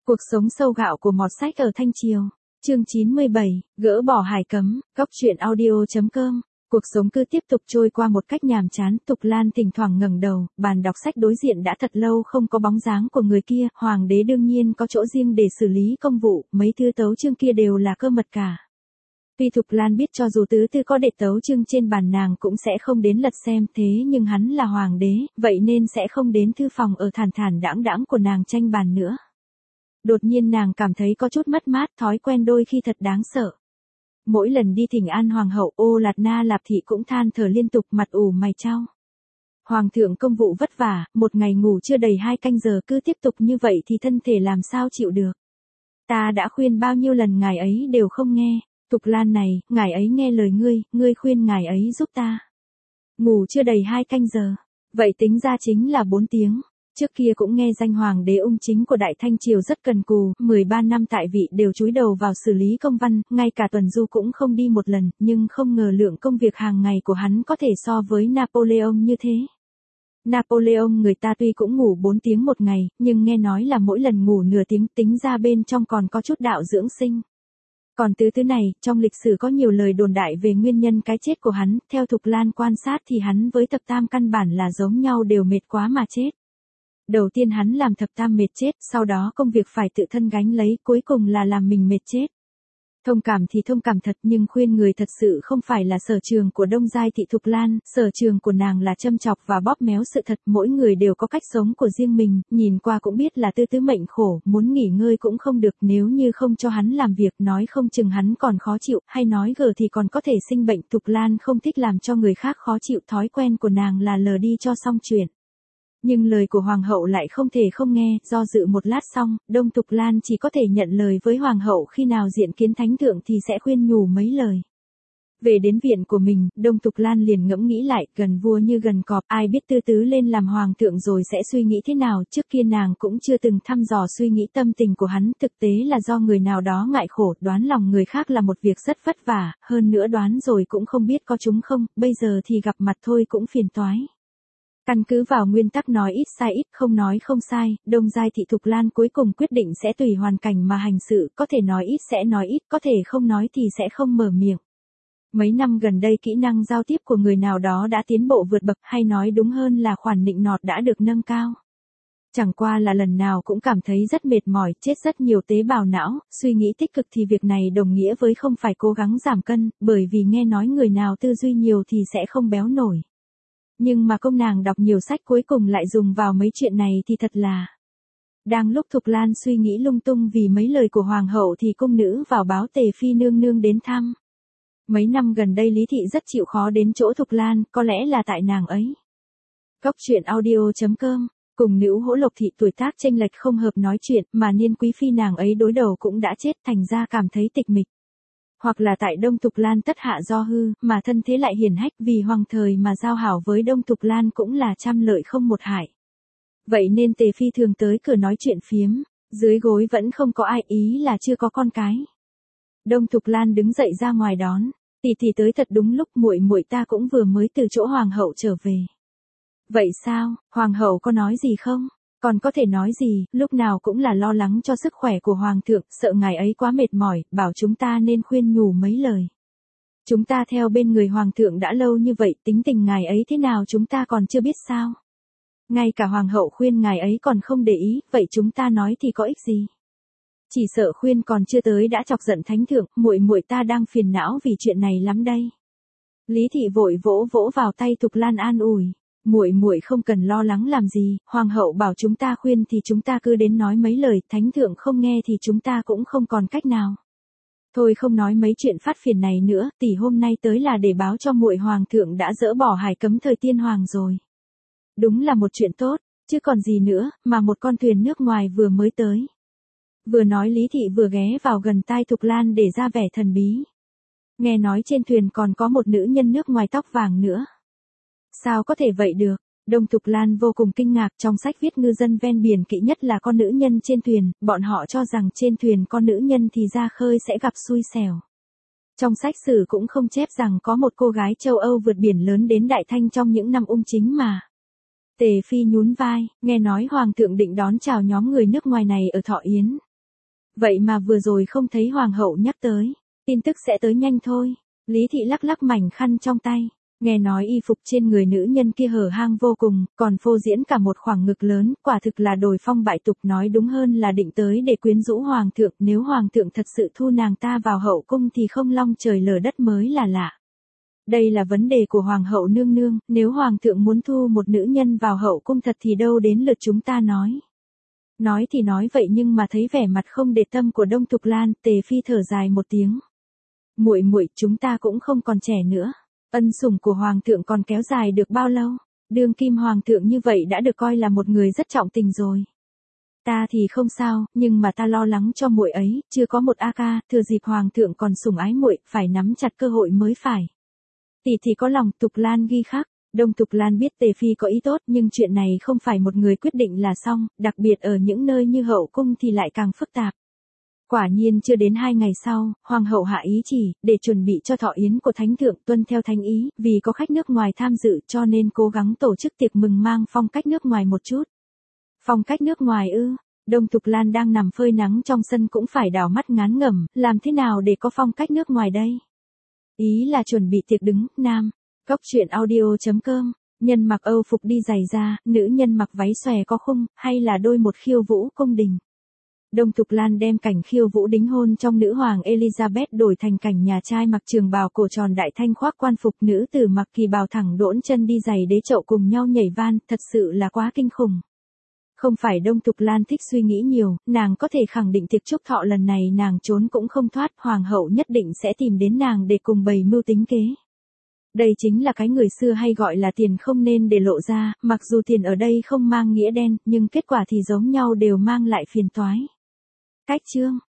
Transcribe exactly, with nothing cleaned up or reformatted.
Cuộc sống sâu gạo của mọt sách ở Thanh Triều. Chương chín mươi bảy, gỡ bỏ hải cấm, góc truyện audio chấm com. Cuộc sống cứ tiếp tục trôi qua một cách nhàm chán, Tục Lan thỉnh thoảng ngẩng đầu, bàn đọc sách đối diện đã thật lâu không có bóng dáng của người kia, hoàng đế đương nhiên có chỗ riêng để xử lý công vụ, mấy thư tấu chương kia đều là cơ mật cả. Tuy Tục Lan biết cho dù tứ tư có để tấu chương trên bàn nàng cũng sẽ không đến lật xem, thế nhưng hắn là hoàng đế, vậy nên sẽ không đến thư phòng ở thản thản đãng đãng của nàng tranh bàn nữa. Đột nhiên nàng cảm thấy có chút mất mát, thói quen đôi khi thật đáng sợ. Mỗi lần đi thỉnh an hoàng hậu, Ô Lạt Na Lạp Thị cũng than thở liên tục, mặt ủ mày chau. Hoàng thượng công vụ vất vả, một ngày ngủ chưa đầy hai canh giờ, cứ tiếp tục như vậy thì thân thể làm sao chịu được. Ta đã khuyên bao nhiêu lần ngài ấy đều không nghe. Tục Lan này, ngài ấy nghe lời ngươi, ngươi khuyên ngài ấy giúp ta. Ngủ chưa đầy hai canh giờ, vậy tính ra chính là bốn tiếng. Trước kia cũng nghe danh hoàng đế ung chính của Đại Thanh Triều rất cần cù, mười ba năm tại vị đều chúi đầu vào xử lý công văn, ngay cả tuần du cũng không đi một lần, nhưng không ngờ lượng công việc hàng ngày của hắn có thể so với Napoleon như thế. Napoleon người ta tuy cũng ngủ bốn tiếng một ngày, nhưng nghe nói là mỗi lần ngủ nửa tiếng, tính ra bên trong còn có chút đạo dưỡng sinh. Còn tứ thứ này, trong lịch sử có nhiều lời đồn đại về nguyên nhân cái chết của hắn, theo Tục Lan quan sát thì hắn với thập tam căn bản là giống nhau, đều mệt quá mà chết. Đầu tiên hắn làm thập tam mệt chết, sau đó công việc phải tự thân gánh lấy, cuối cùng là làm mình mệt chết. Thông cảm thì thông cảm thật, nhưng khuyên người thật sự không phải là sở trường của Đông Giai Thị Tục Lan, sở trường của nàng là châm chọc và bóp méo sự thật, mỗi người đều có cách sống của riêng mình, nhìn qua cũng biết là tư tứ mệnh khổ, muốn nghỉ ngơi cũng không được, nếu như không cho hắn làm việc, nói không chừng hắn còn khó chịu, hay nói gờ thì còn có thể sinh bệnh. Tục Lan không thích làm cho người khác khó chịu, thói quen của nàng là lờ đi cho xong chuyện. Nhưng lời của hoàng hậu lại không thể không nghe, do dự một lát xong, Đông Tục Lan chỉ có thể nhận lời với hoàng hậu, khi nào diện kiến thánh thượng thì sẽ khuyên nhủ mấy lời. Về đến viện của mình, Đông Tục Lan liền ngẫm nghĩ lại, gần vua như gần cọp, ai biết tư tứ lên làm hoàng thượng rồi sẽ suy nghĩ thế nào, trước kia nàng cũng chưa từng thăm dò suy nghĩ tâm tình của hắn, thực tế là do người nào đó ngại khổ, đoán lòng người khác là một việc rất vất vả, hơn nữa đoán rồi cũng không biết có chúng không, bây giờ thì gặp mặt thôi cũng phiền toái. Căn cứ vào nguyên tắc nói ít sai ít, không nói không sai, Đông Giai Thị Tục Lan cuối cùng quyết định sẽ tùy hoàn cảnh mà hành sự, có thể nói ít sẽ nói ít, có thể không nói thì sẽ không mở miệng. Mấy năm gần đây kỹ năng giao tiếp của người nào đó đã tiến bộ vượt bậc, hay nói đúng hơn là khoản nịnh nọt đã được nâng cao. Chẳng qua là lần nào cũng cảm thấy rất mệt mỏi, chết rất nhiều tế bào não, suy nghĩ tích cực thì việc này đồng nghĩa với không phải cố gắng giảm cân, bởi vì nghe nói người nào tư duy nhiều thì sẽ không béo nổi. Nhưng mà công nàng đọc nhiều sách cuối cùng lại dùng vào mấy chuyện này thì thật là... Đang lúc Tục Lan suy nghĩ lung tung vì mấy lời của hoàng hậu thì cung nữ vào báo Tề Phi nương nương đến thăm. Mấy năm gần đây Lý Thị rất chịu khó đến chỗ Tục Lan, có lẽ là tại nàng ấy. Góc truyện audio chấm com. Cùng nữ Hỗ Lộc Thị tuổi tác chênh lệch không hợp nói chuyện, mà niên quý phi nàng ấy đối đầu cũng đã chết, thành ra cảm thấy tịch mịch. Hoặc là tại Đông Tục Lan tất hạ do hư, mà thân thế lại hiển hách, vì hoàng thời mà giao hảo với Đông Tục Lan cũng là trăm lợi không một hại. Vậy nên Tề Phi thường tới cửa nói chuyện phiếm, dưới gối vẫn không có ai, ý là chưa có con cái. Đông Tục Lan đứng dậy ra ngoài đón, tỷ tỷ tới thật đúng lúc, muội muội ta cũng vừa mới từ chỗ hoàng hậu trở về. Vậy sao, hoàng hậu có nói gì không? Còn có thể nói gì, lúc nào cũng là lo lắng cho sức khỏe của hoàng thượng, sợ ngài ấy quá mệt mỏi, bảo chúng ta nên khuyên nhủ mấy lời. Chúng ta theo bên người hoàng thượng đã lâu như vậy, tính tình ngài ấy thế nào chúng ta còn chưa biết sao? Ngay cả hoàng hậu khuyên ngài ấy còn không để ý, vậy chúng ta nói thì có ích gì? Chỉ sợ khuyên còn chưa tới đã chọc giận thánh thượng, muội muội ta đang phiền não vì chuyện này lắm đây. Lý Thị vội vỗ vỗ vào tay Tục Lan an ủi. Muội muội không cần lo lắng làm gì, hoàng hậu bảo chúng ta khuyên thì chúng ta cứ đến nói mấy lời, thánh thượng không nghe thì chúng ta cũng không còn cách nào. Thôi không nói mấy chuyện phát phiền này nữa, tỷ hôm nay tới là để báo cho muội hoàng thượng đã dỡ bỏ hải cấm thời tiên hoàng rồi. Đúng là một chuyện tốt, chứ còn gì nữa, mà một con thuyền nước ngoài vừa mới tới. Vừa nói Lý Thị vừa ghé vào gần tai Tục Lan để ra vẻ thần bí. Nghe nói trên thuyền còn có một nữ nhân nước ngoài tóc vàng nữa. Sao có thể vậy được? Đông Tục Lan vô cùng kinh ngạc, trong sách viết ngư dân ven biển kỵ nhất là con nữ nhân trên thuyền, bọn họ cho rằng trên thuyền con nữ nhân thì ra khơi sẽ gặp xui xẻo. Trong sách sử cũng không chép rằng có một cô gái châu Âu vượt biển lớn đến Đại Thanh trong những năm ung chính mà. Tề Phi nhún vai, nghe nói hoàng thượng định đón chào nhóm người nước ngoài này ở Thọ Yến. Vậy mà vừa rồi không thấy hoàng hậu nhắc tới, tin tức sẽ tới nhanh thôi. Lý thị lắc lắc mảnh khăn trong tay, nghe nói y phục trên người nữ nhân kia hở hang vô cùng, còn phô diễn cả một khoảng ngực lớn, quả thực là đồi phong bại tục, nói đúng hơn là định tới để quyến rũ hoàng thượng, nếu hoàng thượng thật sự thu nàng ta vào hậu cung thì không long trời lở đất mới là lạ. Đây là vấn đề của hoàng hậu nương nương, nếu hoàng thượng muốn thu một nữ nhân vào hậu cung thật thì đâu đến lượt chúng ta nói. Nói thì nói vậy nhưng mà thấy vẻ mặt không để tâm của Đông Thục Lan, Tề Phi thở dài một tiếng. Muội muội, chúng ta cũng không còn trẻ nữa. Ân sủng của hoàng thượng còn kéo dài được bao lâu? Đương kim hoàng thượng như vậy đã được coi là một người rất trọng tình rồi. Ta thì không sao, nhưng mà ta lo lắng cho muội ấy, chưa có một a ca, thừa dịp hoàng thượng còn sủng ái muội, phải nắm chặt cơ hội mới phải. Tỷ thì có lòng, Thục Lan ghi khắc. Đông Thục Lan biết Tề Phi có ý tốt nhưng chuyện này không phải một người quyết định là xong, đặc biệt ở những nơi như hậu cung thì lại càng phức tạp. Quả nhiên chưa đến hai ngày sau, hoàng hậu hạ ý chỉ, để chuẩn bị cho thọ yến của thánh thượng, tuân theo thánh ý, vì có khách nước ngoài tham dự cho nên cố gắng tổ chức tiệc mừng mang phong cách nước ngoài một chút. Phong cách nước ngoài ư? Đông Thục Lan đang nằm phơi nắng trong sân cũng phải đảo mắt ngán ngẩm, làm thế nào để có phong cách nước ngoài đây? Ý là chuẩn bị tiệc đứng, nam. Góc truyện audio chấm com, nhân mặc Âu phục đi giày da, nữ nhân mặc váy xòe có khung, hay là đôi một khiêu vũ cung đình. Đông Thục Lan đem cảnh khiêu vũ đính hôn trong nữ hoàng Elizabeth đổi thành cảnh nhà trai mặc trường bào cổ tròn đại thanh khoác quan phục, nữ tử mặc kỳ bào thẳng đỗn chân đi giày đế chậu cùng nhau nhảy van, thật sự là quá kinh khủng. Không phải Đông Thục Lan thích suy nghĩ nhiều, nàng có thể khẳng định tiệc chúc thọ lần này nàng trốn cũng không thoát, hoàng hậu nhất định sẽ tìm đến nàng để cùng bày mưu tính kế. Đây chính là cái người xưa hay gọi là tiền không nên để lộ ra, mặc dù tiền ở đây không mang nghĩa đen, nhưng kết quả thì giống nhau đều mang lại phiền toái. Cách chương